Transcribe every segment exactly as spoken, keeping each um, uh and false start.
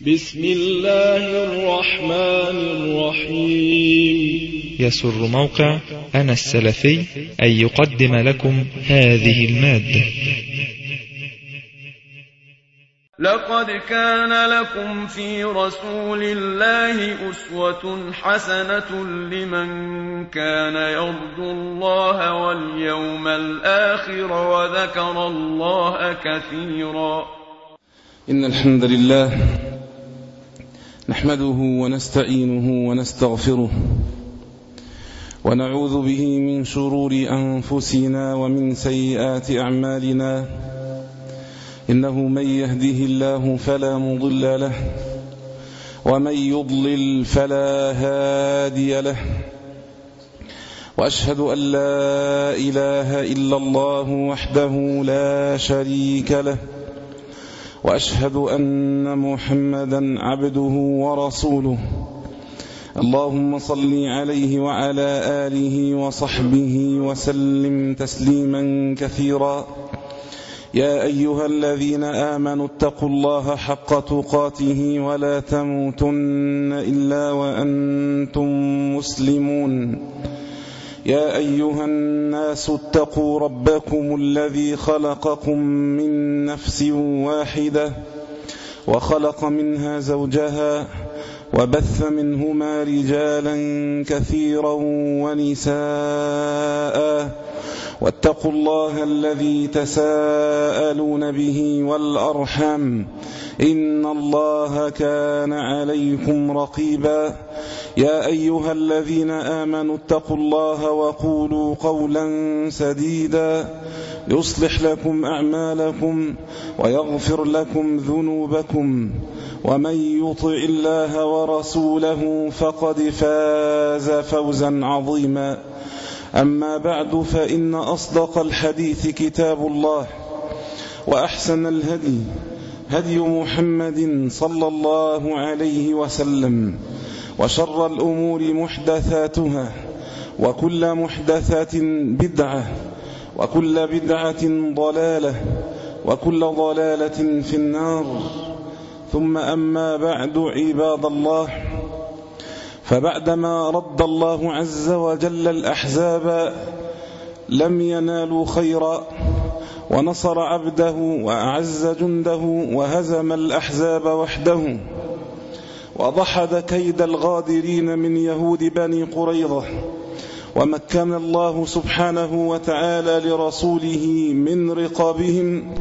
بسم الله الرحمن الرحيم. يسر موقع أنا السلفي أن يقدم لكم هذه المادة. لقد كان لكم في رسول الله أسوة حسنة لمن كان يرجو الله واليوم الآخر وذكر الله كثيرا. إن الحمد لله نحمده ونستعينه ونستغفره ونعوذ به من شرور أنفسنا ومن سيئات أعمالنا. إنه من يهده الله فلا مضل له ومن يضلل فلا هادي له، وأشهد أن لا إله إلا الله وحده لا شريك له، وأشهد أن محمدا عبده ورسوله. اللهم صل عليه وعلى آله وصحبه وسلم تسليما كثيرا. يا أيها الذين آمنوا اتقوا الله حق تقاته ولا تموتن إلا وأنتم مسلمون. يا أيها الناس اتقوا ربكم الذي خلقكم من نفس واحدة وخلق منها زوجها وبث منهما رجالا كثيرا ونساء، واتقوا الله الذي تساءلون به والأرحام إن الله كان عليكم رقيبا. يا أيها الذين آمنوا اتقوا الله وقولوا قولا سديدا يصلح لكم أعمالكم ويغفر لكم ذنوبكم، ومن يطع الله ورسوله فقد فاز فوزا عظيما. أما بعد، فإن أصدق الحديث كتاب الله، وأحسن الهدي هدي محمد صلى الله عليه وسلم، وشر الأمور محدثاتها، وكل محدثات بدعة، وكل بدعة ضلالة، وكل ضلالة في النار. ثم أما بعد، عباد الله، فبعدما رد الله عز وجل الأحزاب لم ينالوا خيرا، ونصر عبده وأعز جنده وهزم الأحزاب وحده، وضحد كيد الغادرين من يهود بني قريظة، ومكن الله سبحانه وتعالى لرسوله من رقابهم.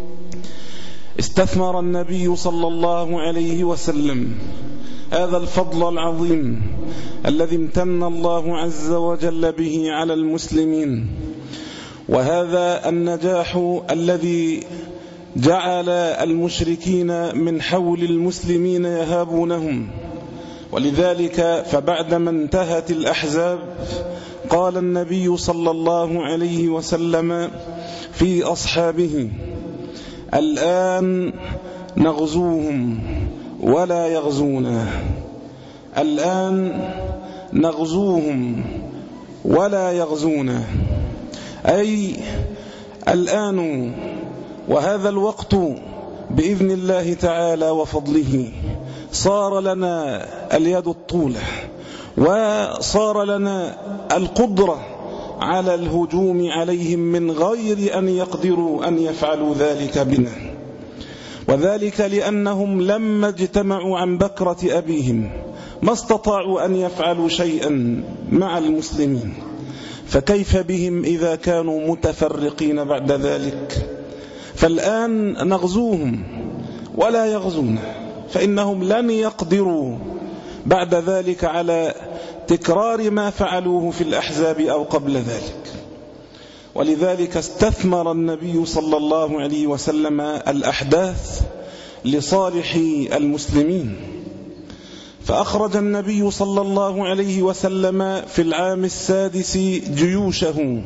استثمر النبي صلى الله عليه وسلم هذا الفضل العظيم الذي امتن الله عز وجل به على المسلمين، وهذا النجاح الذي جعل المشركين من حول المسلمين يهابونهم. ولذلك فبعدما انتهت الأحزاب قال النبي صلى الله عليه وسلم في أصحابه: الآن نغزوهم ولا يغزونا، الآن نغزوهم ولا يغزونا، أي الآن وهذا الوقت بإذن الله تعالى وفضله صار لنا اليد الطولة، وصار لنا القدرة على الهجوم عليهم من غير أن يقدروا أن يفعلوا ذلك بنا، وذلك لأنهم لما اجتمعوا عن بكرة أبيهم ما استطاعوا أن يفعلوا شيئا مع المسلمين، فكيف بهم إذا كانوا متفرقين بعد ذلك؟ فالآن نغزوهم ولا يغزون، فإنهم لن يقدروا بعد ذلك على تكرار ما فعلوه في الأحزاب أو قبل ذلك. ولذلك استثمر النبي صلى الله عليه وسلم الأحداث لصالح المسلمين، فأخرج النبي صلى الله عليه وسلم في العام السادس جيوشه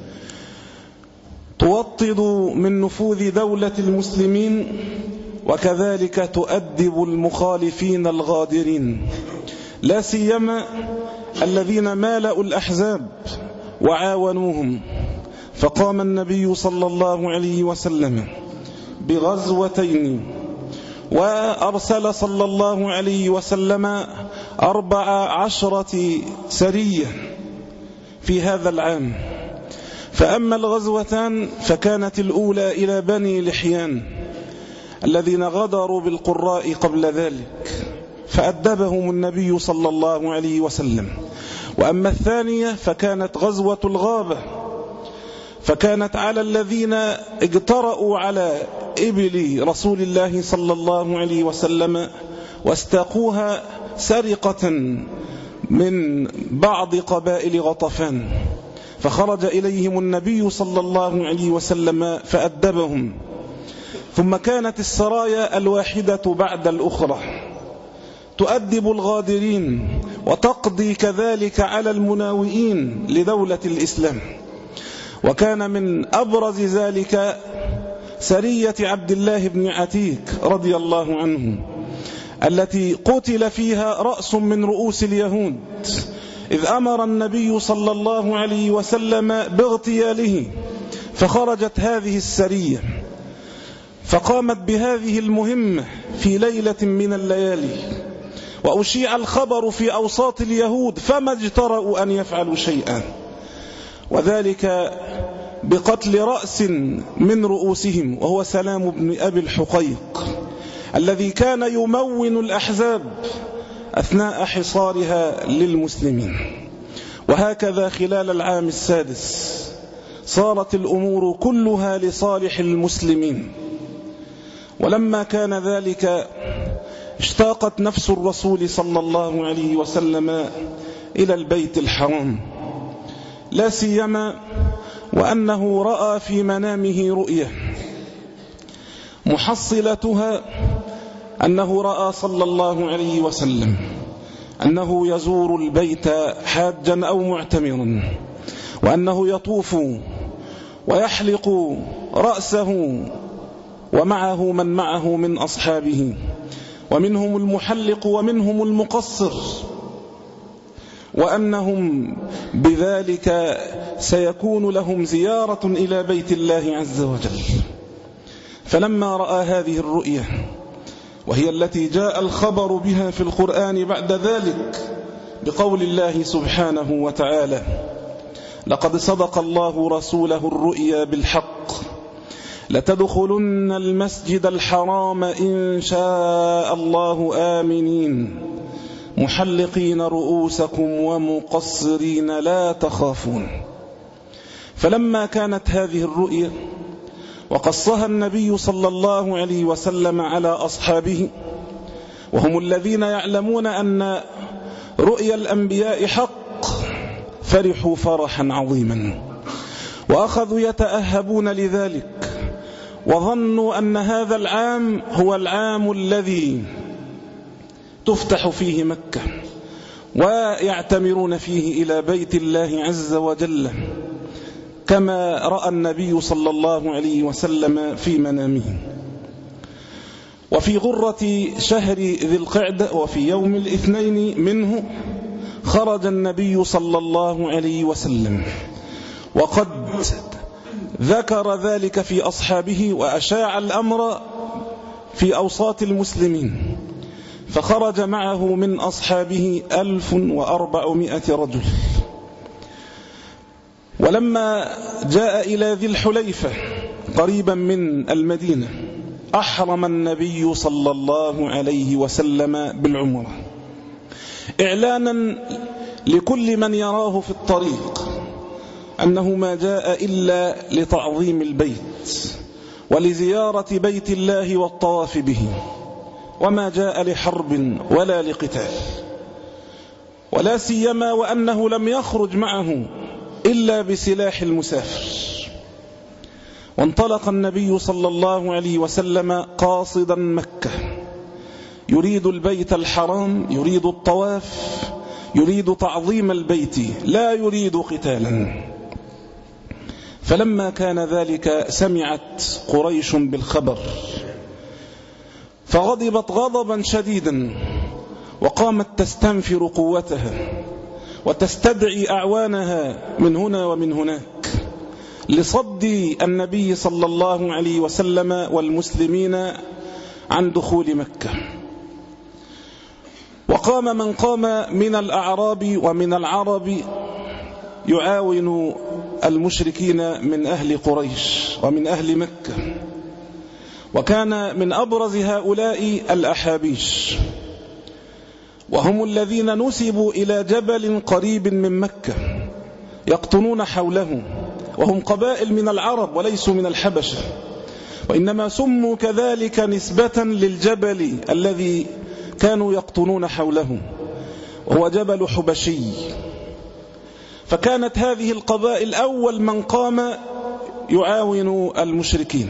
توطد من نفوذ دولة المسلمين، وكذلك تؤدب المخالفين الغادرين، لا سيما الذين مالأوا الأحزاب وعاونوهم. فقام النبي صلى الله عليه وسلم بغزوتين وأرسل صلى الله عليه وسلم أربع عشرة سرية في هذا العام. فأما الغزوتان فكانت الأولى إلى بني لحيان الذين غدروا بالقراء قبل ذلك فأدبهم النبي صلى الله عليه وسلم. وأما الثانية فكانت غزوة الغابة، فكانت على الذين اجترأوا على إبل رسول الله صلى الله عليه وسلم واستاقوها سرقة من بعض قبائل غطفان، فخرج إليهم النبي صلى الله عليه وسلم فأدبهم. ثم كانت السرايا الواحدة بعد الأخرى تؤدب الغادرين وتقضي كذلك على المناوئين لدولة الإسلام. وكان من أبرز ذلك سرية عبد الله بن عتيك رضي الله عنه التي قتل فيها رأس من رؤوس اليهود، إذ أمر النبي صلى الله عليه وسلم باغتياله، فخرجت هذه السرية فقامت بهذه المهمة في ليلة من الليالي، وأشيع الخبر في أوساط اليهود فما اجترأوا أن يفعلوا شيئا، وذلك بقتل رأس من رؤوسهم وهو سلام بن أبي الحقيق الذي كان يمون الأحزاب أثناء حصارها للمسلمين. وهكذا خلال العام السادس صارت الأمور كلها لصالح المسلمين. ولما كان ذلك اشتاقت نفس الرسول صلى الله عليه وسلم إلى البيت الحرام، لا سيما وأنه رأى في منامه رؤية محصلتها أنه رأى صلى الله عليه وسلم أنه يزور البيت حاجا أو معتمرا، وأنه يطوف ويحلق رأسه ومعه من معه من أصحابه، ومنهم المحلق ومنهم المقصر، وأنهم بذلك سيكون لهم زيارة إلى بيت الله عز وجل. فلما رأى هذه الرؤية وهي التي جاء الخبر بها في القرآن بعد ذلك بقول الله سبحانه وتعالى: لقد صدق الله رسوله الرؤيا بالحق لتدخلن المسجد الحرام إن شاء الله آمنين محلقين رؤوسكم ومقصرين لا تخافون. فلما كانت هذه الرؤيا وقصها النبي صلى الله عليه وسلم على أصحابه، وهم الذين يعلمون أن رؤيا الأنبياء حق، فرحوا فرحا عظيما وأخذوا يتأهبون لذلك، وظنوا أن هذا العام هو العام الذي تفتح فيه مكة ويعتمرون فيه إلى بيت الله عز وجل كما رأى النبي صلى الله عليه وسلم في منامه. وفي غرة شهر ذي القعدة وفي يوم الاثنين منه خرج النبي صلى الله عليه وسلم، وقد ذكر ذلك في أصحابه وأشاع الأمر في أوساط المسلمين، فخرج معه من أصحابه ألف وأربعمائة رجل. ولما جاء إلى ذي الحليفة قريبا من المدينة أحرم النبي صلى الله عليه وسلم بالعمرة، إعلانا لكل من يراه في الطريق أنه ما جاء إلا لتعظيم البيت ولزيارة بيت الله والطواف به، وما جاء لحرب ولا لقتال، ولا سيما وأنه لم يخرج معه إلا بسلاح المسافر. وانطلق النبي صلى الله عليه وسلم قاصدا مكة، يريد البيت الحرام، يريد الطواف، يريد تعظيم البيت، لا يريد قتالا. فلما كان ذلك سمعت قريش بالخبر فغضبت غضبا شديدا، وقامت تستنفر قوتها وتستدعي أعوانها من هنا ومن هناك لصد النبي صلى الله عليه وسلم والمسلمين عن دخول مكة. وقام من قام من الأعراب ومن العرب يعاون المشركين من أهل قريش ومن أهل مكة، وكان من أبرز هؤلاء الأحابيش، وهم الذين نسبوا إلى جبل قريب من مكة يقطنون حوله، وهم قبائل من العرب وليسوا من الحبشة، وإنما سموا كذلك نسبة للجبل الذي كانوا يقطنون حوله، وهو جبل حبشي. فكانت هذه القبائل أول من قام يعاون المشركين.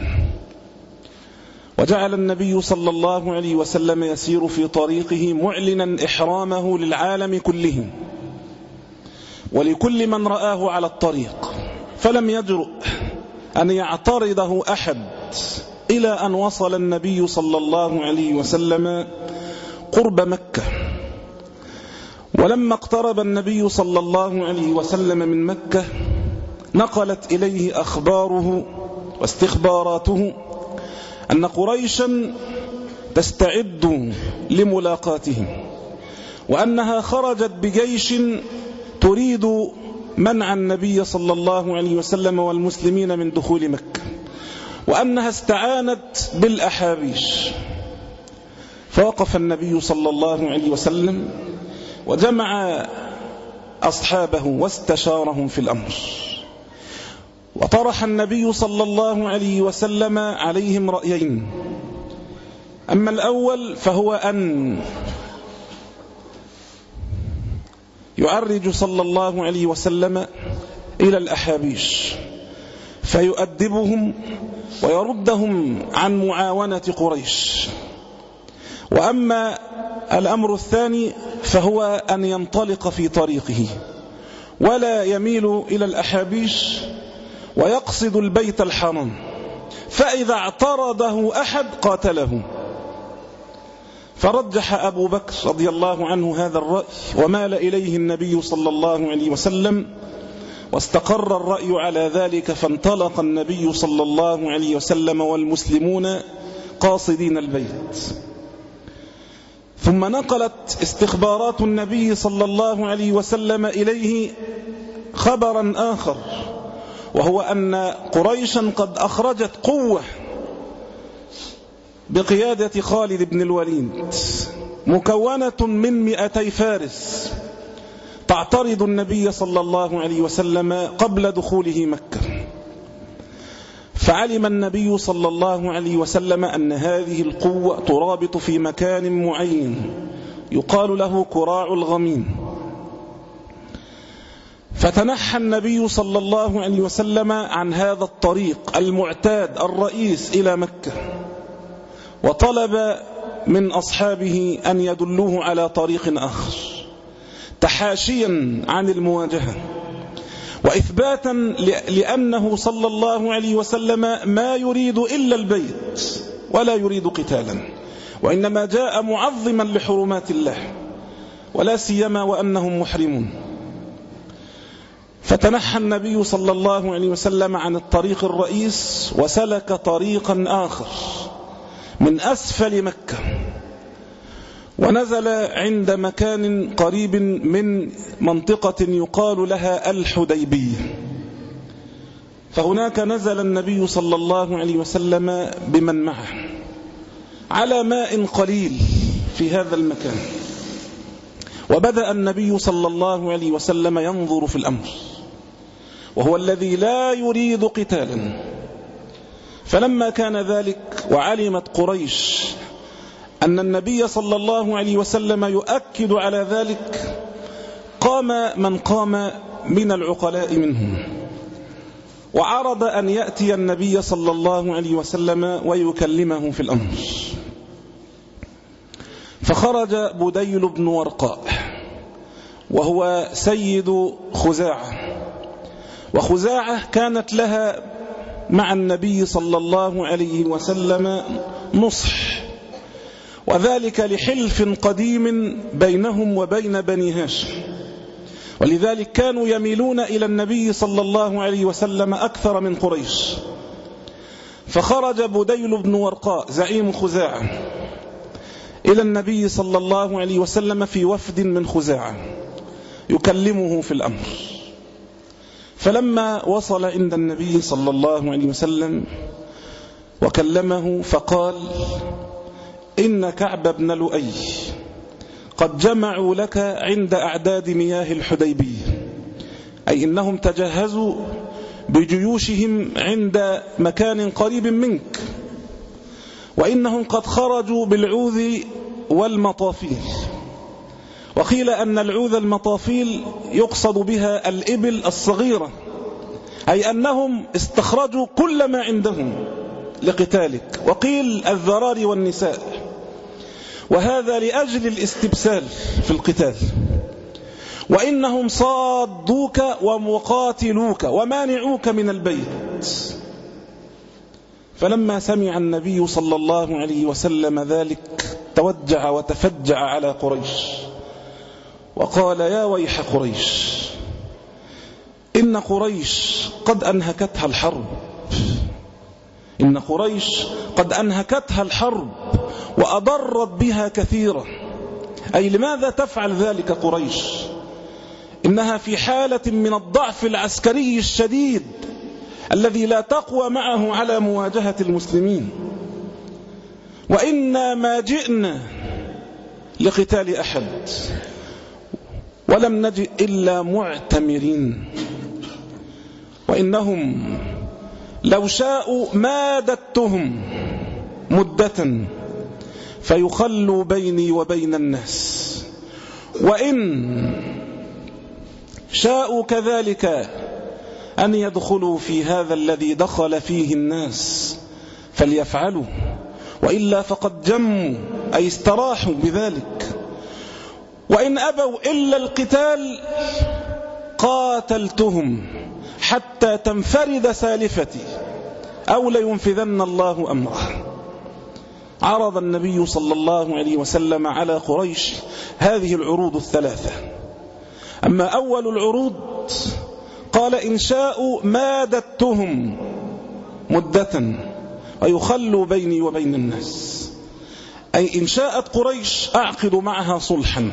وجعل النبي صلى الله عليه وسلم يسير في طريقه معلنا إحرامه للعالم كله ولكل من رآه على الطريق، فلم يجرؤ أن يعترضه أحد إلى أن وصل النبي صلى الله عليه وسلم قرب مكة. ولما اقترب النبي صلى الله عليه وسلم من مكة نقلت إليه أخباره واستخباراته أن قريشا تستعد لملاقاتهم، وأنها خرجت بجيش تريد منع النبي صلى الله عليه وسلم والمسلمين من دخول مكة، وأنها استعانت بالأحابيش. فوقف النبي صلى الله عليه وسلم وجمع أصحابه واستشارهم في الأمر، وطرح النبي صلى الله عليه وسلم عليهم رأيين. أما الأول فهو أن يعرج صلى الله عليه وسلم إلى الأحابيش فيؤدبهم ويردهم عن معاونة قريش. وأما الأمر الثاني فهو أن ينطلق في طريقه ولا يميل إلى الأحابيش ويقصد البيت الحرام، فإذا اعترضه أحد قاتله. فرجح أبو بكر رضي الله عنه هذا الرأي ومال إليه النبي صلى الله عليه وسلم، واستقر الرأي على ذلك، فانطلق النبي صلى الله عليه وسلم والمسلمون قاصدين البيت. ثم نقلت استخبارات النبي صلى الله عليه وسلم إليه خبرا آخر، وهو أن قريشا قد أخرجت قوة بقيادة خالد بن الوليد مكونة من مئتي فارس تعترض النبي صلى الله عليه وسلم قبل دخوله مكة. فعلم النبي صلى الله عليه وسلم أن هذه القوة ترابط في مكان معين يقال له كراع الغميم. فتنحى النبي صلى الله عليه وسلم عن هذا الطريق المعتاد الرئيس إلى مكة، وطلب من أصحابه أن يدلوه على طريق آخر تحاشيا عن المواجهة، وإثباتا لأنه صلى الله عليه وسلم ما يريد إلا البيت ولا يريد قتالا، وإنما جاء معظما لحرمات الله ولا سيما وأنهم محرمون. فتنحى النبي صلى الله عليه وسلم عن الطريق الرئيس وسلك طريقا آخر من أسفل مكة، ونزل عند مكان قريب من منطقة يقال لها الحديبية. فهناك نزل النبي صلى الله عليه وسلم بمن معه على ماء قليل في هذا المكان، وبدأ النبي صلى الله عليه وسلم ينظر في الأمر، وهو الذي لا يريد قتالا. فلما كان ذلك وعلمت قريش أن النبي صلى الله عليه وسلم يؤكد على ذلك، قام من قام من العقلاء منهم وعرض أن يأتي النبي صلى الله عليه وسلم ويكلمه في الأمر. فخرج بديل بن ورقاء وهو سيد خزاعة، وخزاعة كانت لها مع النبي صلى الله عليه وسلم نصح، وذلك لحلف قديم بينهم وبين بني هاشم، ولذلك كانوا يميلون إلى النبي صلى الله عليه وسلم أكثر من قريش. فخرج بديل بن ورقاء زعيم خزاعة إلى النبي صلى الله عليه وسلم في وفد من خزاعة يكلمه في الأمر. فلما وصل عند النبي صلى الله عليه وسلم وكلمه فقال: إن كعب بن لؤي قد جمعوا لك عند أعداد مياه الحديبية، أي إنهم تجهزوا بجيوشهم عند مكان قريب منك، وإنهم قد خرجوا بالعوذ والمطافيل. وقيل أن العوذ المطافيل يقصد بها الإبل الصغيرة، أي أنهم استخرجوا كل ما عندهم لقتالك، وقيل الذراري والنساء، وهذا لأجل الاستبسال في القتال. وإنهم صادوك ومقاتلوك ومانعوك من البيت. فلما سمع النبي صلى الله عليه وسلم ذلك توجع وتفجع على قريش وقال: يا ويح قريش، إن قريش قد أنهكتها الحرب، إن قريش قد أنهكتها الحرب وأضرت بها كثيرا. أي لماذا تفعل ذلك قريش؟ إنها في حالة من الضعف العسكري الشديد الذي لا تقوى معه على مواجهة المسلمين، وإنا ما جئنا لقتال أحد ولم نجئ إلا معتمرين، وإنهم لو شاءوا مادتهم مدة فيخلوا بيني وبين الناس، وإن شاءوا كذلك أن يدخلوا في هذا الذي دخل فيه الناس فليفعلوا، وإلا فقد جموا أي استراحوا بذلك. وإن أبوا إلا القتال قاتلتهم حتى تنفرد سالفتي أو لينفذن الله أمره. عرض النبي صلى الله عليه وسلم على قريش هذه العروض الثلاثة. أما أول العروض قال: إن شاءوا مادتهم مدة ويخلوا بيني وبين الناس، أي إن شاءت قريش أعقد معها صلحا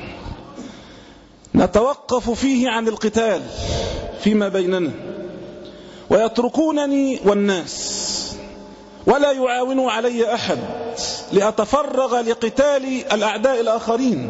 نتوقف فيه عن القتال فيما بيننا، ويتركونني والناس ولا يعاونوا علي أحد لأتفرغ لقتال الأعداء الآخرين.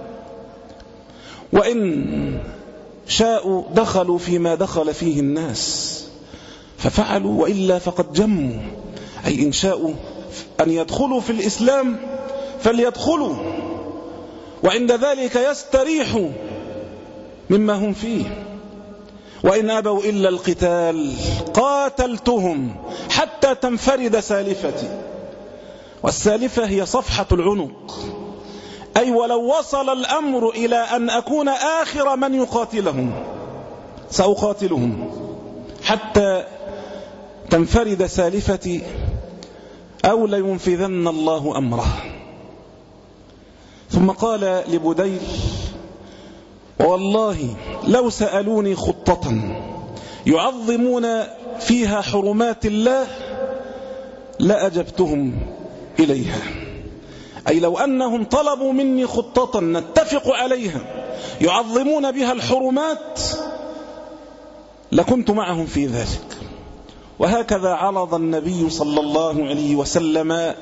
وإن شاءوا دخلوا فيما دخل فيه الناس ففعلوا، وإلا فقد جموا، أي إن شاءوا أن يدخلوا في الإسلام فليدخلوا، وعند ذلك يستريحوا مما هم فيه. وإن أبوا إلا القتال قاتلتهم حتى تنفرد سالفتي. والسالفة هي صفحة العنق، أي ولو وصل الأمر إلى أن أكون آخر من يقاتلهم سأقاتلهم حتى تنفرد سالفتي أو لينفذن الله أمره. ثم قال لبديل: والله لو سألوني خطة يعظمون فيها حرمات الله لأجبتهم إليها. أي لو أنهم طلبوا مني خطة نتفق عليها يعظمون بها الحرمات لكنت معهم في ذلك. وهكذا عرض النبي صلى الله عليه وسلم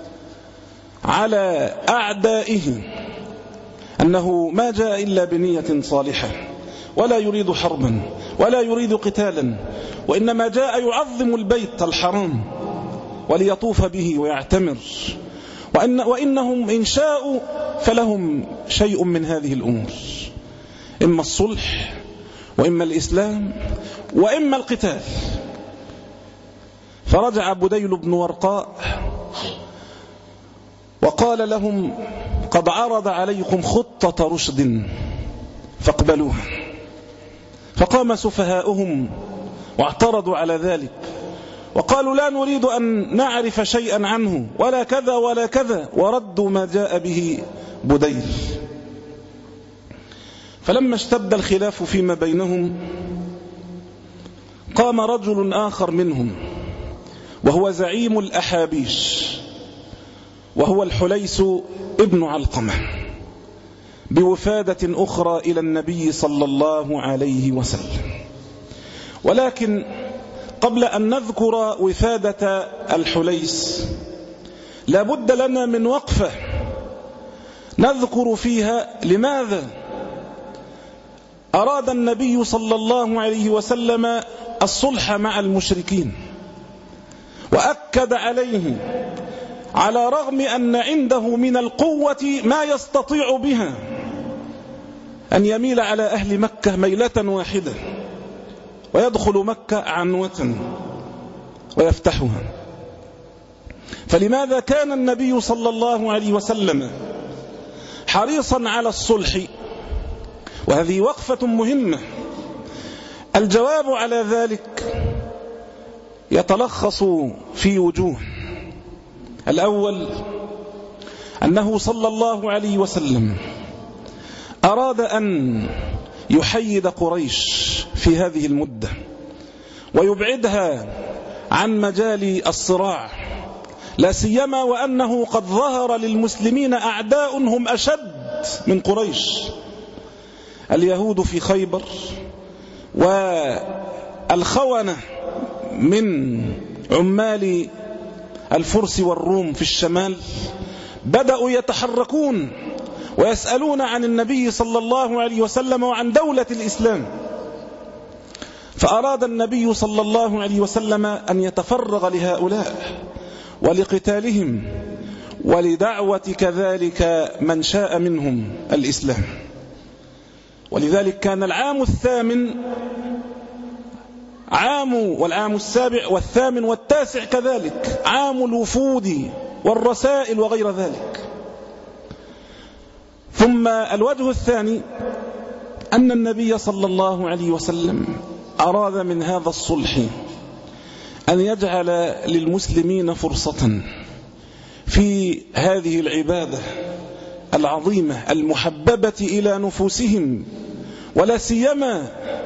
على أعدائه أنه ما جاء إلا بنية صالحة، ولا يريد حربا ولا يريد قتالا، وإنما جاء يعظم البيت الحرام وليطوف به ويعتمر. وإن وإنهم إن شاءوا فلهم شيء من هذه الأمور، إما الصلح وإما الإسلام وإما القتال. فرجع بديل بن ورقاء وقال لهم: قد عرض عليكم خطة رشد فاقبلوها. فقام سفهاؤهم واعترضوا على ذلك وقالوا: لا نريد أن نعرف شيئا عنه ولا كذا ولا كذا، وردوا ما جاء به بديل. فلما اشتد الخلاف فيما بينهم قام رجل آخر منهم وهو زعيم الأحابيش، وهو الحليس ابن علقمة، بوفادة أخرى إلى النبي صلى الله عليه وسلم. ولكن قبل أن نذكر وفادة الحليس لابد لنا من وقفة نذكر فيها لماذا أراد النبي صلى الله عليه وسلم الصلح مع المشركين، وأكد عليه على رغم أن عنده من القوة ما يستطيع بها أن يميل على أهل مكة ميلة واحدة ويدخل مكة عنوة ويفتحها. فلماذا كان النبي صلى الله عليه وسلم حريصا على الصلح؟ وهذه وقفة مهمة. الجواب على ذلك يتلخص في وجوه. الأول أنه صلى الله عليه وسلم أراد أن يحيد قريش في هذه المدة ويبعدها عن مجال الصراع، لا سيما وأنه قد ظهر للمسلمين أعداء هم أشد من قريش، اليهود في خيبر، والخونة من عمال الفرس والروم في الشمال بدأوا يتحركون ويسألون عن النبي صلى الله عليه وسلم وعن دولة الإسلام. فأراد النبي صلى الله عليه وسلم أن يتفرغ لهؤلاء ولقتالهم ولدعوة كذلك من شاء منهم الإسلام. ولذلك كان العام الثامن عام والعام السابع والثامن والتاسع كذلك عام الوفود والرسائل وغير ذلك. ثم الوجه الثاني أن النبي صلى الله عليه وسلم أراد من هذا الصلح أن يجعل للمسلمين فرصة في هذه العبادة العظيمة المحببة إلى نفوسهم، ولا سيما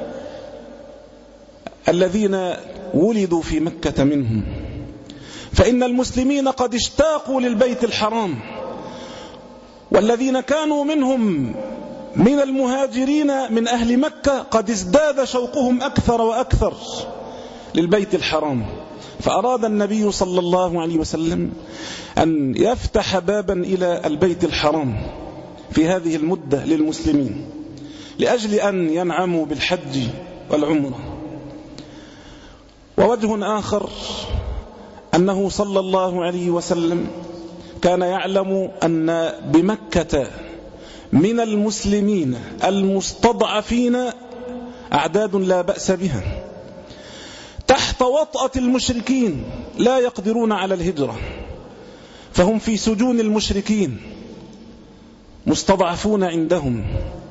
الذين ولدوا في مكة منهم، فإن المسلمين قد اشتاقوا للبيت الحرام، والذين كانوا منهم من المهاجرين من أهل مكة قد ازداد شوقهم أكثر وأكثر للبيت الحرام. فأراد النبي صلى الله عليه وسلم أن يفتح بابا إلى البيت الحرام في هذه المدة للمسلمين لأجل أن ينعموا بالحج والعمرة. ووجه آخر أنه صلى الله عليه وسلم كان يعلم أن بمكة من المسلمين المستضعفين أعداد لا بأس بها تحت وطأة المشركين لا يقدرون على الهجرة، فهم في سجون المشركين مستضعفون عندهم،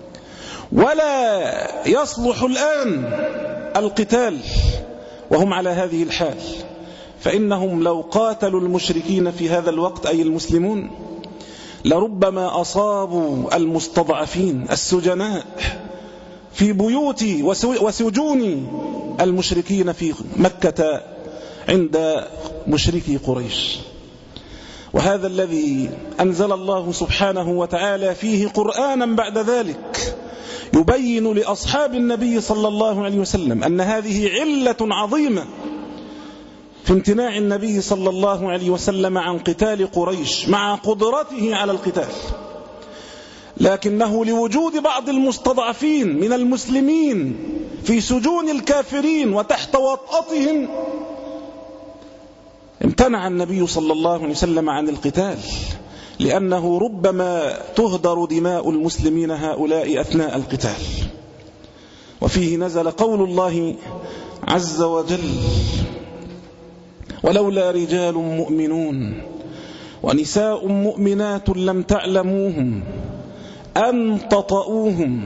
ولا يصلح الآن القتال وهم على هذه الحال، فإنهم لو قاتلوا المشركين في هذا الوقت أي المسلمون لربما أصابوا المستضعفين السجناء في بيوت وسجون المشركين في مكة عند مشركي قريش. وهذا الذي أنزل الله سبحانه وتعالى فيه قرآنا بعد ذلك يبين لأصحاب النبي صلى الله عليه وسلم أن هذه علة عظيمة في امتناع النبي صلى الله عليه وسلم عن قتال قريش مع قدرته على القتال، لكنه لوجود بعض المستضعفين من المسلمين في سجون الكافرين وتحت وطأتهم امتنع النبي صلى الله عليه وسلم عن القتال، لأنه ربما تهدر دماء المسلمين هؤلاء أثناء القتال. وفيه نزل قول الله عز وجل: ولولا رجال مؤمنون ونساء مؤمنات لم تعلموهم أن تطؤوهم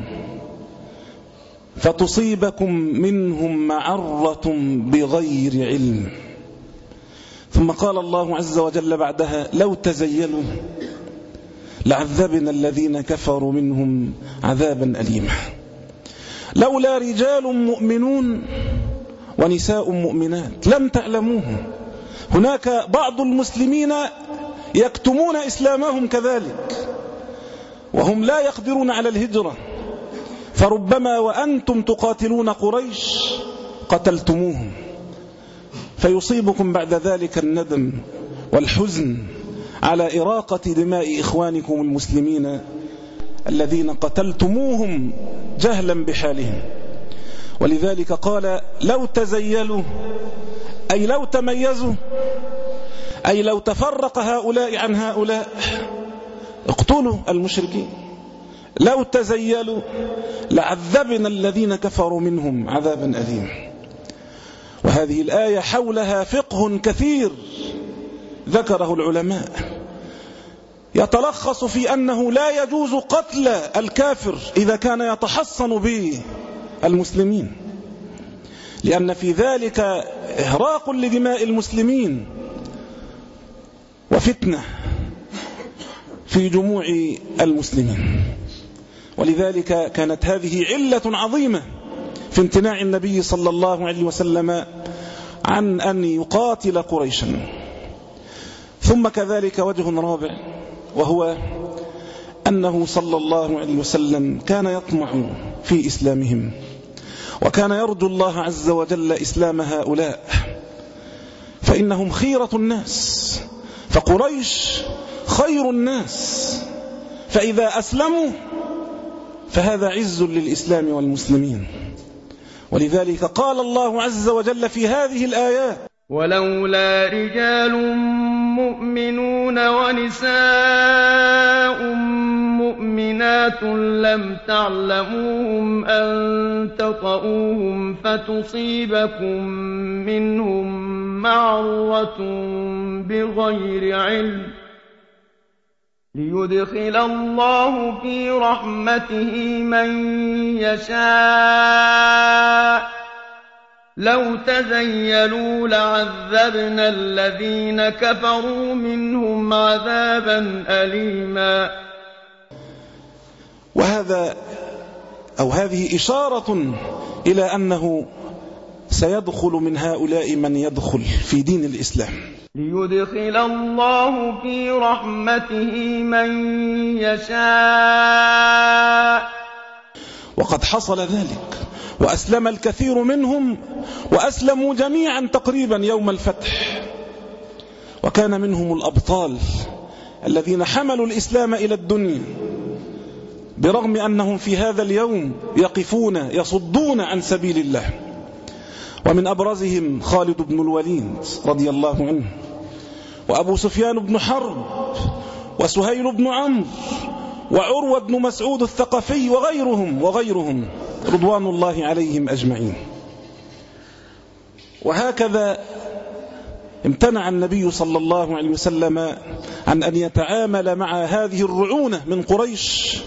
فتصيبكم منهم معرة بغير علم. ثم قال الله عز وجل بعدها: لو تزيلوا لعذبنا الذين كفروا منهم عذابا أليما. لولا رجال مؤمنون ونساء مؤمنات لم تعلموهم هناك بعض المسلمين يكتمون إسلامهم كذلك وهم لا يقدرون على الهجرة، فربما وأنتم تقاتلون قريش قتلتموهم، فيصيبكم بعد ذلك الندم والحزن على إراقة دماء إخوانكم المسلمين الذين قتلتموهم جهلا بحالهم. ولذلك قال لو تزيلوا، أي لو تميزوا، أي لو تفرق هؤلاء عن هؤلاء اقتلوا المشركين، لو تزيلوا لعذبنا الذين كفروا منهم عذابا أليما. وهذه الآية حولها فقه كثير ذكره العلماء، يتلخص في أنه لا يجوز قتل الكافر إذا كان يتحصن به المسلمين، لأن في ذلك إهراق لدماء المسلمين وفتنة في جموع المسلمين. ولذلك كانت هذه علة عظيمة في امتناع النبي صلى الله عليه وسلم عن أن يقاتل قريشا. ثم كذلك وجه رابع، وهو أنه صلى الله عليه وسلم كان يطمع في إسلامهم، وكان يرجو الله عز وجل إسلام هؤلاء، فإنهم خيرة الناس، فقريش خير الناس، فإذا أسلموا فهذا عز للإسلام والمسلمين. ولذلك قال الله عز وجل في هذه الآيات ولولا رجال مؤمنون ونساء مؤمنات لم تعلموهم أن تطؤوهم فتصيبكم منهم معرة بغير علم ليدخل الله في رحمته من يشاء لو تزيلوا لعذبنا الذين كفروا منهم عذابا أليما. وهذا أو هذه إشارة إلى أنه سيدخل من هؤلاء من يدخل في دين الإسلام، ليدخل الله في رحمته من يشاء، وقد حصل ذلك وأسلم الكثير منهم، وأسلموا جميعا تقريبا يوم الفتح، وكان منهم الأبطال الذين حملوا الإسلام إلى الدنيا برغم أنهم في هذا اليوم يقفون يصدون عن سبيل الله. ومن أبرزهم خالد بن الوليد رضي الله عنه، وأبو سفيان بن حرب، وسهيل بن عمرو، وعروة بن مسعود الثقفي، وغيرهم وغيرهم رضوان الله عليهم أجمعين. وهكذا امتنع النبي صلى الله عليه وسلم عن أن يتعامل مع هذه الرعونة من قريش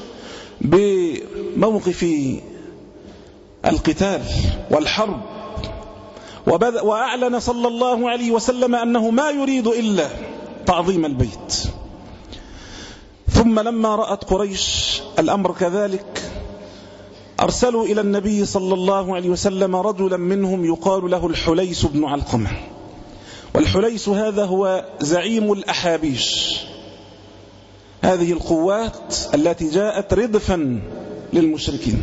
بموقف القتال والحرب، وأعلن صلى الله عليه وسلم أنه ما يريد إلا تعظيم البيت. ثم لما رأت قريش الأمر كذلك أرسلوا إلى النبي صلى الله عليه وسلم رجلا منهم يقال له الحليس بن علقمة. والحليس هذا هو زعيم الأحابيش، هذه القوات التي جاءت ردفا للمشركين.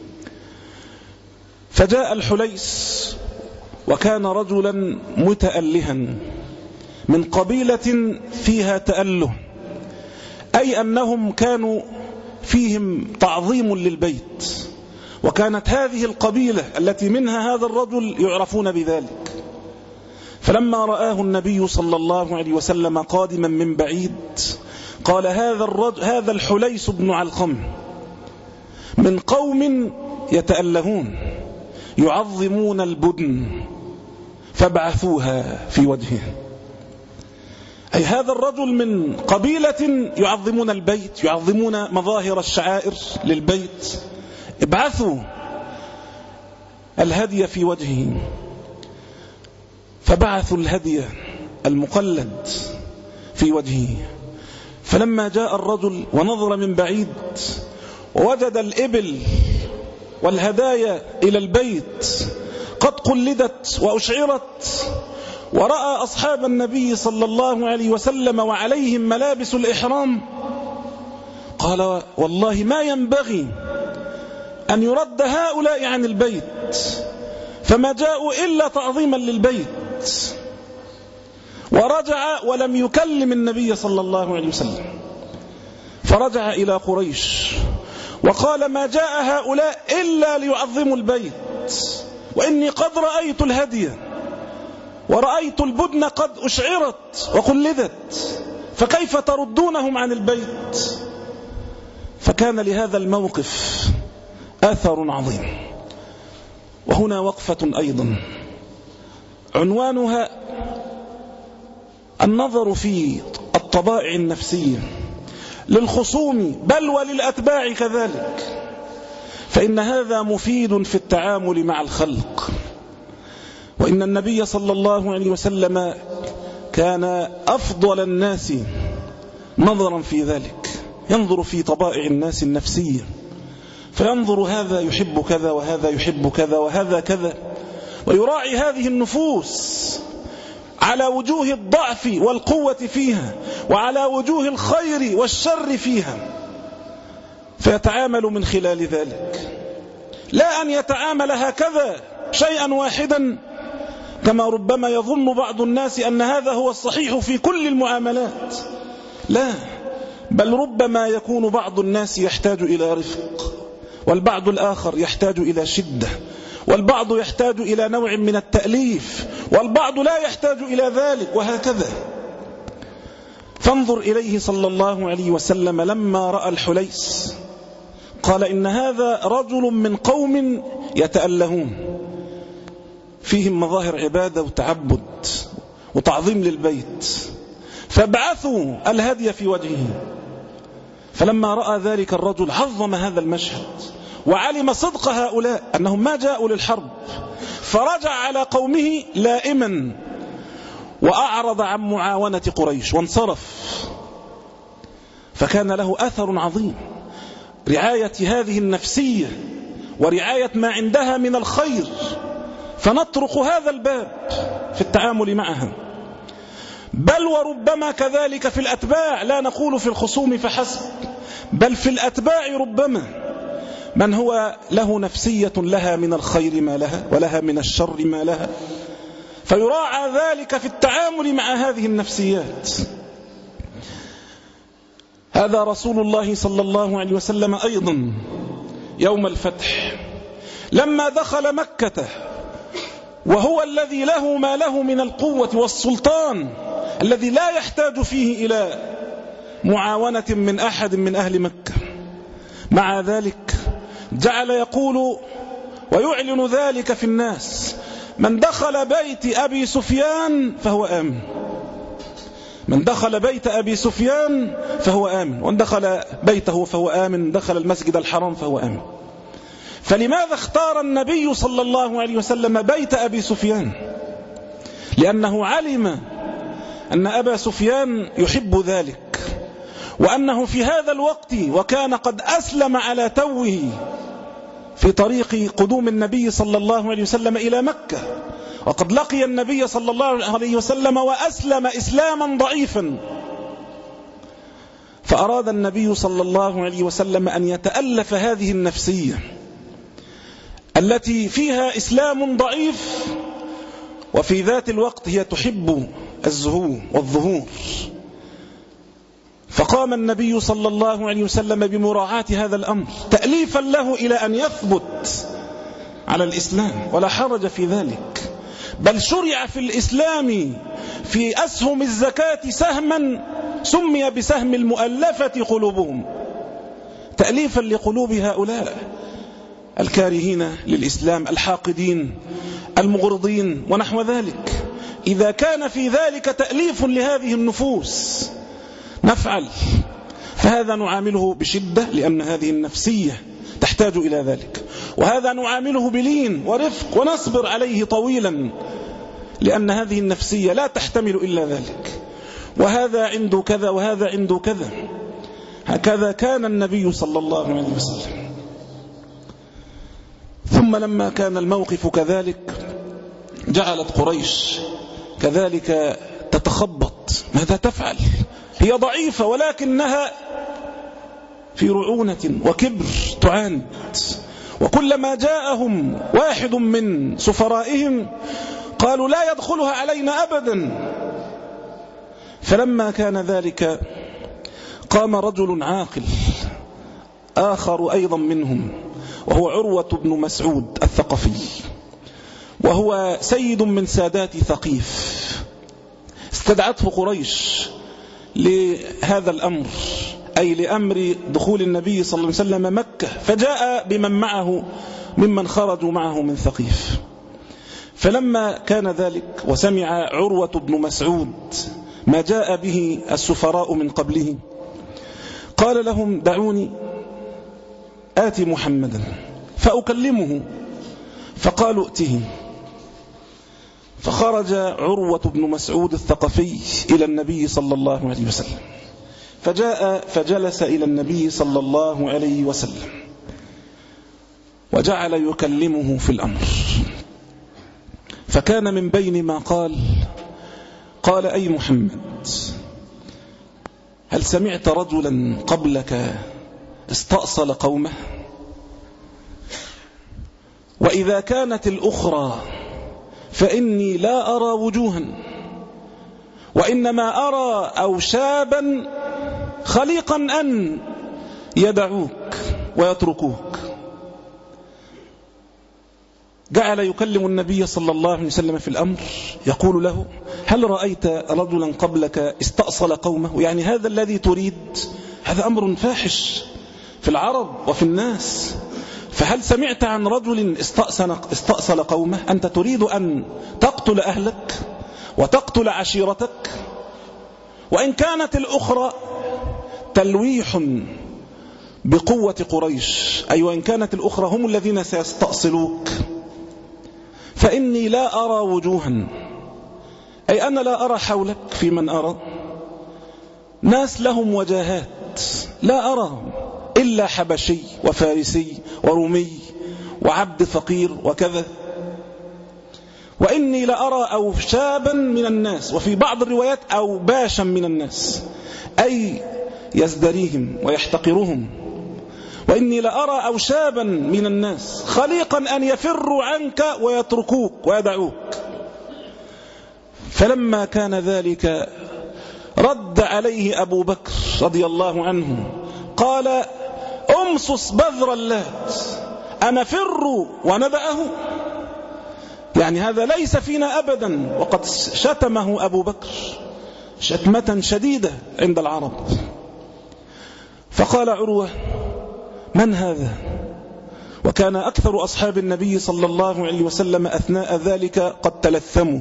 فجاء الحليس وكان رجلا متألها من قبيلة فيها تأله، أي أنهم كانوا فيهم تعظيم للبيت، وكانت هذه القبيلة التي منها هذا الرجل يعرفون بذلك. فلما رآه النبي صلى الله عليه وسلم قادما من بعيد قال هذا الرجل هذا الحليس بن علقم من قوم يتألهون يعظمون البدن فابعثوها في وجهه، أي هذا الرجل من قبيلة يعظمون البيت، يعظمون مظاهر الشعائر للبيت، ابعثوا الهدي في وجهه. فبعثوا الهدي المقلد في وجهه. فلما جاء الرجل ونظر من بعيد ووجد الإبل والهدايا إلى البيت قد قلدت وأشعرت ورأى أصحاب النبي صلى الله عليه وسلم وعليهم ملابس الإحرام قال والله ما ينبغي أن يرد هؤلاء عن البيت، فما جاءوا إلا تعظيما للبيت. ورجع ولم يكلم النبي صلى الله عليه وسلم، فرجع إلى قريش وقال ما جاء هؤلاء إلا ليعظموا البيت، وإني قد رأيت الهدي ورأيت البدن قد أشعرت وقلدت، فكيف تردونهم عن البيت؟ فكان لهذا الموقف أثر عظيم. وهنا وقفة أيضا عنوانها النظر في الطبائع النفسية للخصوم بل وللأتباع كذلك، فإن هذا مفيد في التعامل مع الخلق. وإن النبي صلى الله عليه وسلم كان أفضل الناس نظرا في ذلك، ينظر في طبائع الناس النفسية، فينظر هذا يحب كذا وهذا يحب كذا وهذا كذا، ويراعي هذه النفوس على وجوه الضعف والقوة فيها وعلى وجوه الخير والشر فيها، فيتعامل من خلال ذلك، لا أن يتعامل هكذا شيئا واحدا كما ربما يظن بعض الناس أن هذا هو الصحيح في كل المعاملات. لا، بل ربما يكون بعض الناس يحتاج إلى رفق، والبعض الآخر يحتاج إلى شدة، والبعض يحتاج إلى نوع من التأليف، والبعض لا يحتاج إلى ذلك، وهكذا. فانظر إليه صلى الله عليه وسلم لما رأى الحليس قال إن هذا رجل من قوم يتألهون فيهم مظاهر عبادة وتعبد وتعظيم للبيت، فابعثوا الهدي في وجهه. فلما رأى ذلك الرجل عظم هذا المشهد وعلم صدق هؤلاء أنهم ما جاءوا للحرب، فرجع على قومه لائما وأعرض عن معاونة قريش وانصرف. فكان له أثر عظيم، رعاية هذه النفسية ورعاية ما عندها من الخير، فنطرق هذا الباب في التعامل معها. بل وربما كذلك في الأتباع، لا نقول في الخصوم فحسب، بل في الأتباع ربما من هو له نفسية لها من الخير ما لها ولها من الشر ما لها، فيراعى ذلك في التعامل مع هذه النفسيات. هذا رسول الله صلى الله عليه وسلم أيضا يوم الفتح لما دخل مكة وهو الذي له ما له من القوة والسلطان الذي لا يحتاج فيه إلى معاونة من أحد من أهل مكة، مع ذلك جعل يقول ويعلن ذلك في الناس: من دخل بيت أبي سفيان فهو آمن، من دخل بيت أبي سفيان فهو آمن، وان دخل بيته فهو آمن، دخل المسجد الحرام فهو آمن. فلماذا اختار النبي صلى الله عليه وسلم بيت أبي سفيان؟ لأنه علم أن أبا سفيان يحب ذلك، وأنه في هذا الوقت وكان قد أسلم على توه في طريق قدوم النبي صلى الله عليه وسلم إلى مكة، وقد لقي النبي صلى الله عليه وسلم وأسلم إسلاما ضعيفا. فأراد النبي صلى الله عليه وسلم أن يتألف هذه النفسية التي فيها إسلام ضعيف وفي ذات الوقت هي تحب الزهو والظهور. فقام النبي صلى الله عليه وسلم بمراعاة هذا الأمر تأليفا له إلى أن يثبت على الإسلام، ولا حرج في ذلك، بل شرع في الإسلام في أسهم الزكاة سهما سمي بسهم المؤلفة قلوبهم، تأليفا لقلوب هؤلاء الكارهين للإسلام، الحاقدين، المغرضين ونحو ذلك. إذا كان في ذلك تأليف لهذه النفوس نفعل، فهذا نعامله بشدة لأن هذه النفسية تحتاج إلى ذلك، وهذا نعامله بلين ورفق ونصبر عليه طويلا لأن هذه النفسية لا تحتمل إلا ذلك، وهذا عنده كذا وهذا عنده كذا. هكذا كان النبي صلى الله عليه وسلم. ثم لما كان الموقف كذلك جعلت قريش كذلك تتخبط. ماذا تفعل؟ هي ضعيفة ولكنها في رعونة وكبر تعاند، وكلما جاءهم واحد من سفرائهم قالوا لا يدخلها علينا أبدا. فلما كان ذلك قام رجل عاقل آخر أيضا منهم، وهو عروة بن مسعود الثقفي، وهو سيد من سادات ثقيف. استدعته قريش لهذا الأمر، أي لأمر دخول النبي صلى الله عليه وسلم مكة، فجاء بمن معه ممن خرجوا معه من ثقيف. فلما كان ذلك وسمع عروة بن مسعود ما جاء به السفراء من قبله قال لهم دعوني آتي محمدا فأكلمه. فقالوا ائته. فخرج عروة بن مسعود الثقفي إلى النبي صلى الله عليه وسلم، فجاء فجلس إلى النبي صلى الله عليه وسلم وجعل يكلمه في الأمر. فكان من بين ما قال قال أي محمد، هل سمعت رجلا قبلك استأصل قومه؟ وإذا كانت الأخرى فإني لا أرى وجوها، وإنما أرى أوشابا خليقا أن يدعوك ويتركوك. جعل يكلم النبي صلى الله عليه وسلم في الأمر، يقول له هل رأيت رجلا قبلك استأصل قومه؟ يعني هذا الذي تريد هذا أمر فاحش في العرب وفي الناس، فهل سمعت عن رجل استأصل قومه؟ أنت تريد أن تقتل أهلك وتقتل عشيرتك. وإن كانت الأخرى تلويح بقوة قريش، أي وإن كانت الأخرى هم الذين سيستأصلوك، فإني لا أرى وجوها، أي أنا لا أرى حولك في من أرى ناس لهم وجاهات، لا أرى إلا حبشي وفارسي ورومي وعبد فقير وكذا. وإني لأرى أوشابا من الناس، وفي بعض الروايات أوباشا من الناس، أي يزدريهم ويحتقرهم. وإني لأرى أوشابا من الناس خليقا أن يفروا عنك ويتركوك ويدعوك. فلما كان ذلك رد عليه أبو بكر رضي الله عنه قال أمصص بذر اللات أنفر وندعه؟ يعني هذا ليس فينا أبدا. وقد شتمه أبو بكر شتمة شديدة عند العرب. فقال عروة من هذا؟ وكان أكثر أصحاب النبي صلى الله عليه وسلم أثناء ذلك قد تلثموا.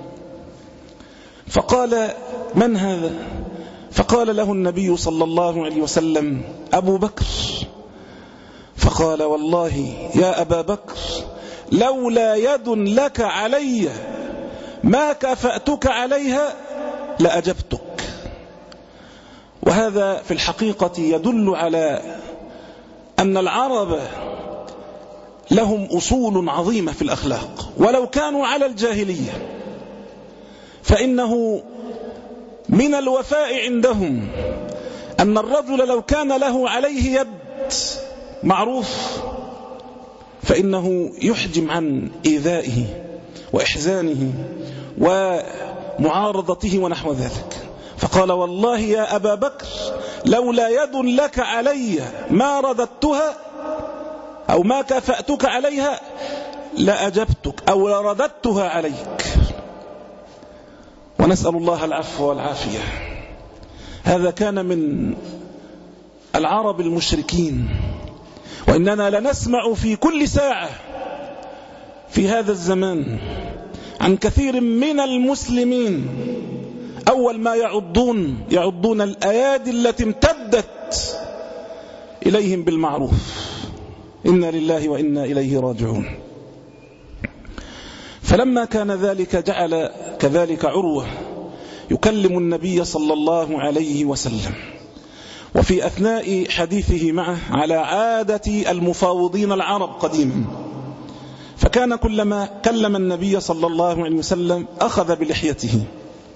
فقال من هذا؟ فقال له النبي صلى الله عليه وسلم أبو بكر. فقال والله يا أبا بكر لولا يد لك علي ما كافأتك عليها لأجبتك. وهذا في الحقيقة يدل على أن العرب لهم أصول عظيمة في الأخلاق، ولو كانوا على الجاهلية فإنه من الوفاء عندهم أن الرجل لو كان له عليه يد معروف فإنه يحجم عن إيذائه وإحزانه ومعارضته ونحو ذلك. فقال والله يا أبا بكر لولا يد لك علي ما رددتها أو ما كافأتك عليها لأجبتك أو لرددتها عليك. ونسأل الله العفو والعافية. هذا كان من العرب المشركين. وإننا لنسمع في كل ساعة في هذا الزمان عن كثير من المسلمين أول ما يعضون يعضون الأيادي التي امتدت إليهم بالمعروف. إنا لله وإنا إليه راجعون. فلما كان ذلك جعل كذلك عروة يكلم النبي صلى الله عليه وسلم، وفي أثناء حديثه معه على عادة المفاوضين العرب قديما، فكان كلما كلم النبي صلى الله عليه وسلم أخذ بلحيته،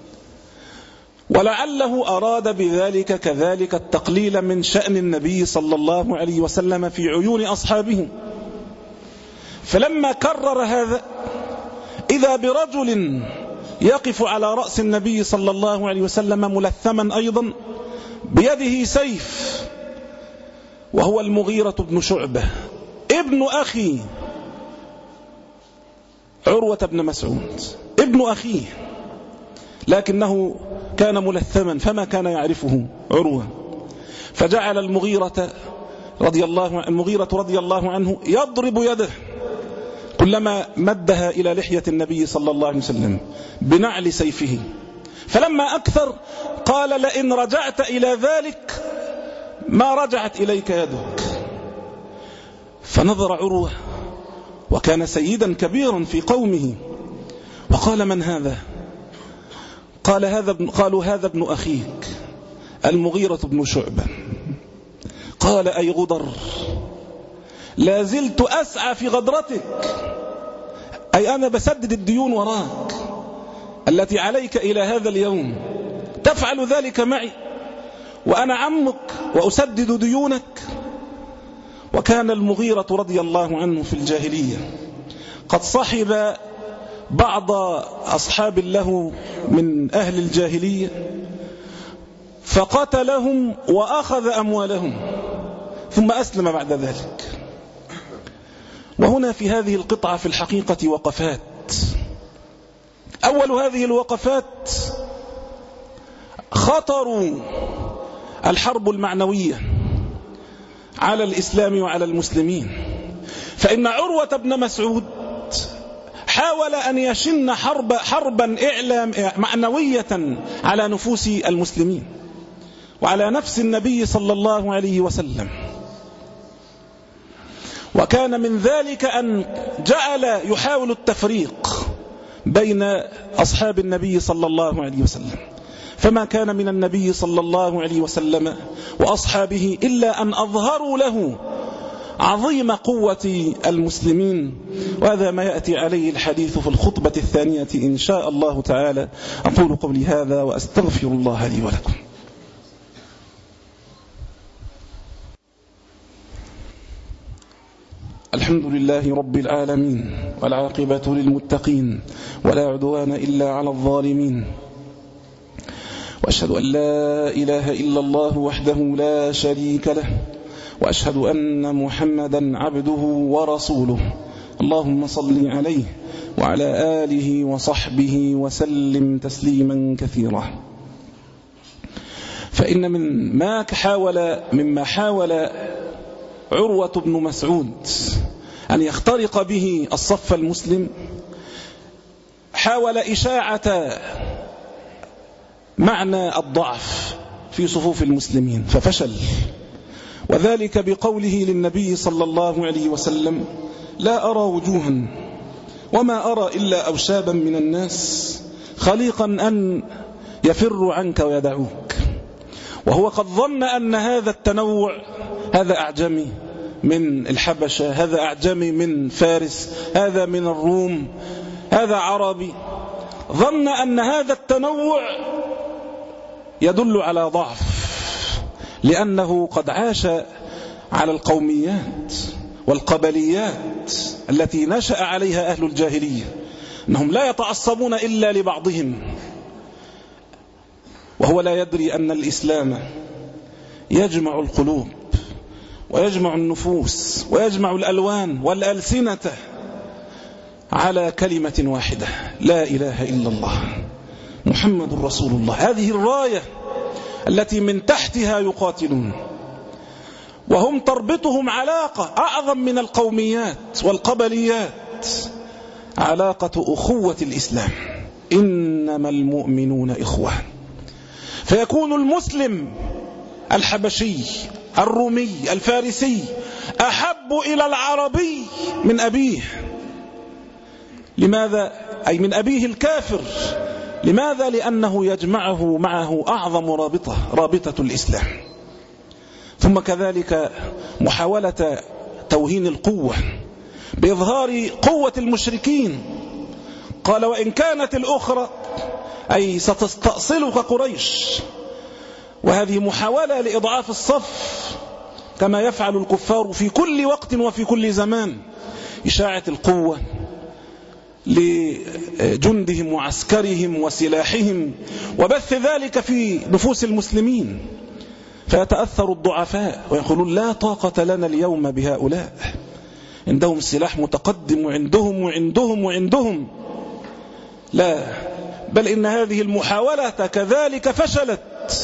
ولعله أراد بذلك كذلك التقليل من شأن النبي صلى الله عليه وسلم في عيون أصحابه. فلما كرر هذا إذا برجل يقف على رأس النبي صلى الله عليه وسلم ملثما أيضا بيده سيف، وهو المغيرة بن شعبة ابن أخي عروة بن مسعود، ابن أخيه، لكنه كان ملثما فما كان يعرفه عروة. فجعل المغيرة رضي الله المغيرة رضي الله عنه يضرب يده كلما مدها إلى لحية النبي صلى الله عليه وسلم بنعل سيفه. فلما أكثر قال: لئن رجعت إلى ذلك ما رجعت إليك يدك. فنظر عروة وكان سيدا كبيرا في قومه وقال: من هذا؟ قال هذا ابن قالوا: هذا ابن أخيك المغيرة بن شعبة. قال: أي غدر، لا زلت أسعى في غدرتك، أي أنا بسدد الديون وراك التي عليك إلى هذا اليوم، تفعل ذلك معي وأنا عمك وأسدد ديونك. وكان المغيرة رضي الله عنه في الجاهلية قد صحب بعض أصحاب له من أهل الجاهلية فقتلهم وأخذ أموالهم ثم أسلم بعد ذلك. وهنا في هذه القطعة في الحقيقة وقفات. أول هذه الوقفات خطر الحرب المعنوية على الإسلام وعلى المسلمين. فإن عروة بن مسعود حاول أن يشن حرب حربا إعلام معنوية على نفوس المسلمين وعلى نفس النبي صلى الله عليه وسلم. وكان من ذلك أن جعل يحاول التفريق بين أصحاب النبي صلى الله عليه وسلم، فما كان من النبي صلى الله عليه وسلم وأصحابه إلا أن أظهروا له عظيم قوة المسلمين. وهذا ما يأتي عليه الحديث في الخطبة الثانية إن شاء الله تعالى. أقول قولي هذا وأستغفر الله لي ولكم. الحمد لله رب العالمين، والعاقبة للمتقين، ولا عدوان إلا على الظالمين، وأشهد أن لا إله إلا الله وحده لا شريك له، وأشهد أن محمدا عبده ورسوله. اللهم صل عليه وعلى آله وصحبه وسلم تسليما كثيرا. فإن من ما حاول مما حاول عروة بن مسعود أن يخترق به الصف المسلم، حاول إشاعة معنى الضعف في صفوف المسلمين ففشل، وذلك بقوله للنبي صلى الله عليه وسلم: لا أرى وجوها وما أرى إلا أوشابا من الناس خليقا أن يفروا عنك ويدعوك. وهو قد ظن أن هذا التنوع، هذا أعجمي من الحبشة، هذا أعجمي من فارس، هذا من الروم، هذا عربي، ظن أن هذا التنوع يدل على ضعف، لأنه قد عاش على القوميات والقبليات التي نشأ عليها أهل الجاهلية، أنهم لا يتعصبون إلا لبعضهم، وهو لا يدري أن الإسلام يجمع القلوب ويجمع النفوس ويجمع الألوان والألسنة على كلمة واحدة: لا إله إلا الله محمد رسول الله. هذه الراية التي من تحتها يقاتلون، وهم تربطهم علاقة أعظم من القوميات والقبليات، علاقة أخوة الإسلام. إنما المؤمنون إخوة. فيكون المسلم الحبشي الرومي الفارسي أحب إلى العربي من أبيه. لماذا؟ أي من أبيه الكافر. لماذا؟ لأنه يجمعه معه أعظم رابطة، رابطة الإسلام. ثم كذلك محاولة توهين القوة بإظهار قوة المشركين. قال وإن كانت الأخرى أي ستستأصلك قريش، وهذه محاولة لإضعاف الصف كما يفعل الكفار في كل وقت وفي كل زمان، إشاعة القوة لجندهم وعسكرهم وسلاحهم وبث ذلك في نفوس المسلمين، فيتأثر الضعفاء ويقولون لا طاقة لنا اليوم بهؤلاء، عندهم سلاح متقدم وعندهم وعندهم وعندهم. لا، بل إن هذه المحاولة كذلك فشلت.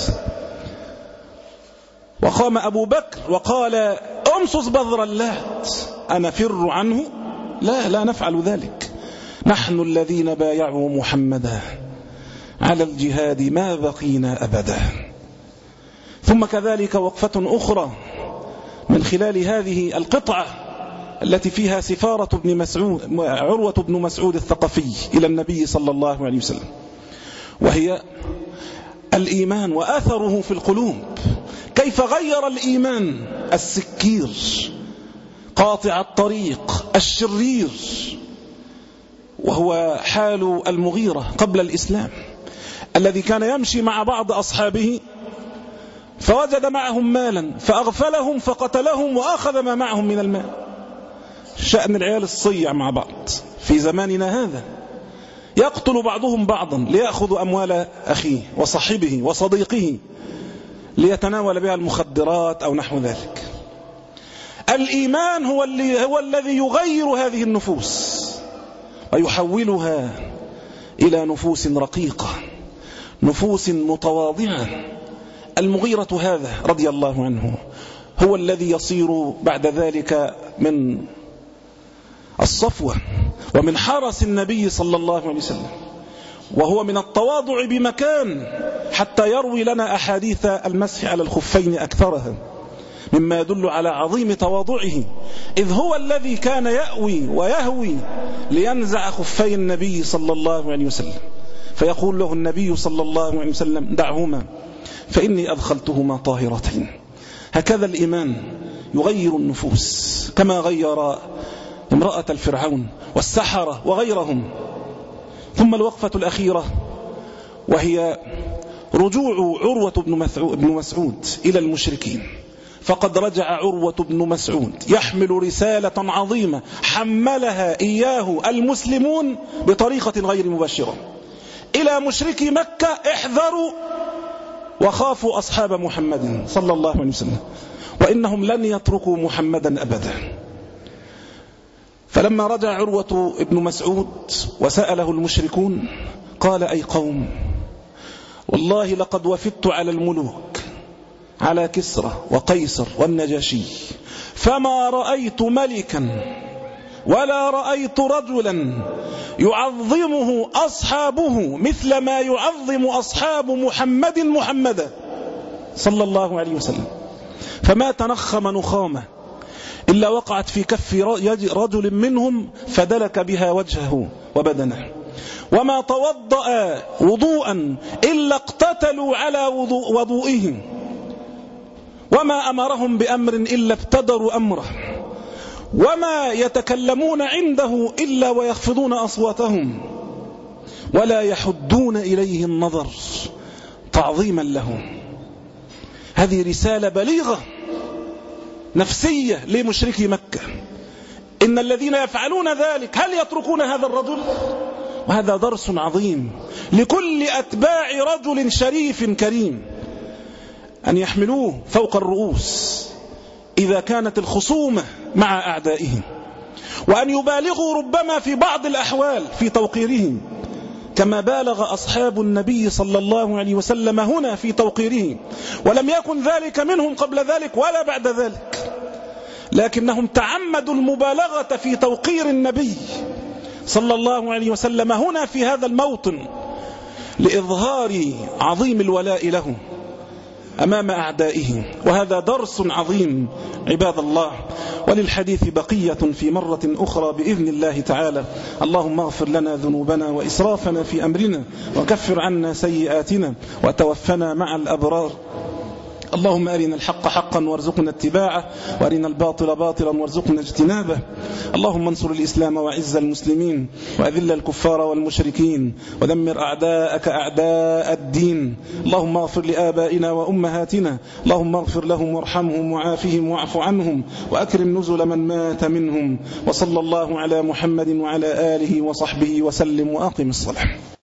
وقام أبو بكر وقال أمسس بذر اللات أنفر عنه؟ لا لا نفعل ذلك، نحن الذين بايعوا محمدا على الجهاد ما بقينا أبدا. ثم كذلك وقفة أخرى من خلال هذه القطعة التي فيها سفارة ابن مسعود عروة بن مسعود الثقفي إلى النبي صلى الله عليه وسلم، وهي الإيمان وأثره في القلوب. كيف غير الإيمان السكير قاطع الطريق الشرير، وهو حال المغيرة قبل الإسلام الذي كان يمشي مع بعض أصحابه فوجد معهم مالا فأغفلهم فقتلهم وأخذ ما معهم من المال. شأن العيال الصيع مع بعض في زماننا هذا، يقتل بعضهم بعضا ليأخذ أموال أخيه وصاحبه وصديقه ليتناول بها المخدرات أو نحو ذلك. الإيمان هو, اللي هو الذي يغير هذه النفوس ويحولها إلى نفوس رقيقة، نفوس متواضعة. المغيرة هذا رضي الله عنه هو الذي يصير بعد ذلك من الصفوة ومن حرس النبي صلى الله عليه وسلم، وهو من التواضع بمكان حتى يروي لنا أحاديث المسح على الخفين أكثرها، مما يدل على عظيم تواضعه، إذ هو الذي كان يأوي ويهوي لينزع خفي النبي صلى الله عليه وسلم، فيقول له النبي صلى الله عليه وسلم دعهما فإني أدخلتهما طاهرتين. هكذا الإيمان يغير النفوس كما غير امرأة الفرعون والسحرة وغيرهم. ثم الوقفة الأخيرة وهي رجوع عروة بن مسعود إلى المشركين. فقد رجع عروة بن مسعود يحمل رسالة عظيمة حملها إياه المسلمون بطريقة غير مباشرة إلى مشركي مكة: احذروا وخافوا أصحاب محمد صلى الله عليه وسلم، وإنهم لن يتركوا محمدا أبدا. فلما رجع عروة بن مسعود وسأله المشركون قال: أي قوم، والله لقد وفدت على الملوك، على كسرى وقيصر والنجاشي، فما رأيت ملكا ولا رأيت رجلا يعظمه أصحابه مثل ما يعظم أصحاب محمد محمدا صلى الله عليه وسلم. فما تنخم نخامة إلا وقعت في كف رجل منهم فدلك بها وجهه وبدنه، وما توضأ وضوءا إلا اقتتلوا على وضوئهم، وما أمرهم بأمر إلا ابتدروا أمره، وما يتكلمون عنده إلا ويخفضون أصواتهم، ولا يحدون إليه النظر تعظيما له. هذه رسالة بليغة نفسية لمشركي مكة. إن الذين يفعلون ذلك هل يتركون هذا الرجل؟ وهذا درس عظيم لكل أتباع رجل شريف كريم، أن يحملوه فوق الرؤوس إذا كانت الخصومة مع أعدائهم، وأن يبالغوا ربما في بعض الأحوال في توقيرهم، كما بالغ أصحاب النبي صلى الله عليه وسلم هنا في توقيره، ولم يكن ذلك منهم قبل ذلك ولا بعد ذلك، لكنهم تعمدوا المبالغة في توقير النبي صلى الله عليه وسلم هنا في هذا الموطن لإظهار عظيم الولاء له أمام أعدائه. وهذا درس عظيم عباد الله، وللحديث بقية في مرة أخرى بإذن الله تعالى. اللهم اغفر لنا ذنوبنا وإسرافنا في أمرنا، وكفر عنا سيئاتنا، وتوفنا مع الأبرار. اللهم أرنا الحق حقا وارزقنا اتباعه، وأرنا الباطل باطلا وارزقنا اجتنابه. اللهم انصر الإسلام وعز المسلمين، وأذل الكفار والمشركين، ودمر أعداءك أعداء الدين. اللهم اغفر لآبائنا وأمهاتنا، اللهم اغفر لهم وارحمهم وعافهم واعف عنهم، وأكرم نزل من مات منهم. وصلى الله على محمد وعلى آله وصحبه وسلم، وأقم الصلاة.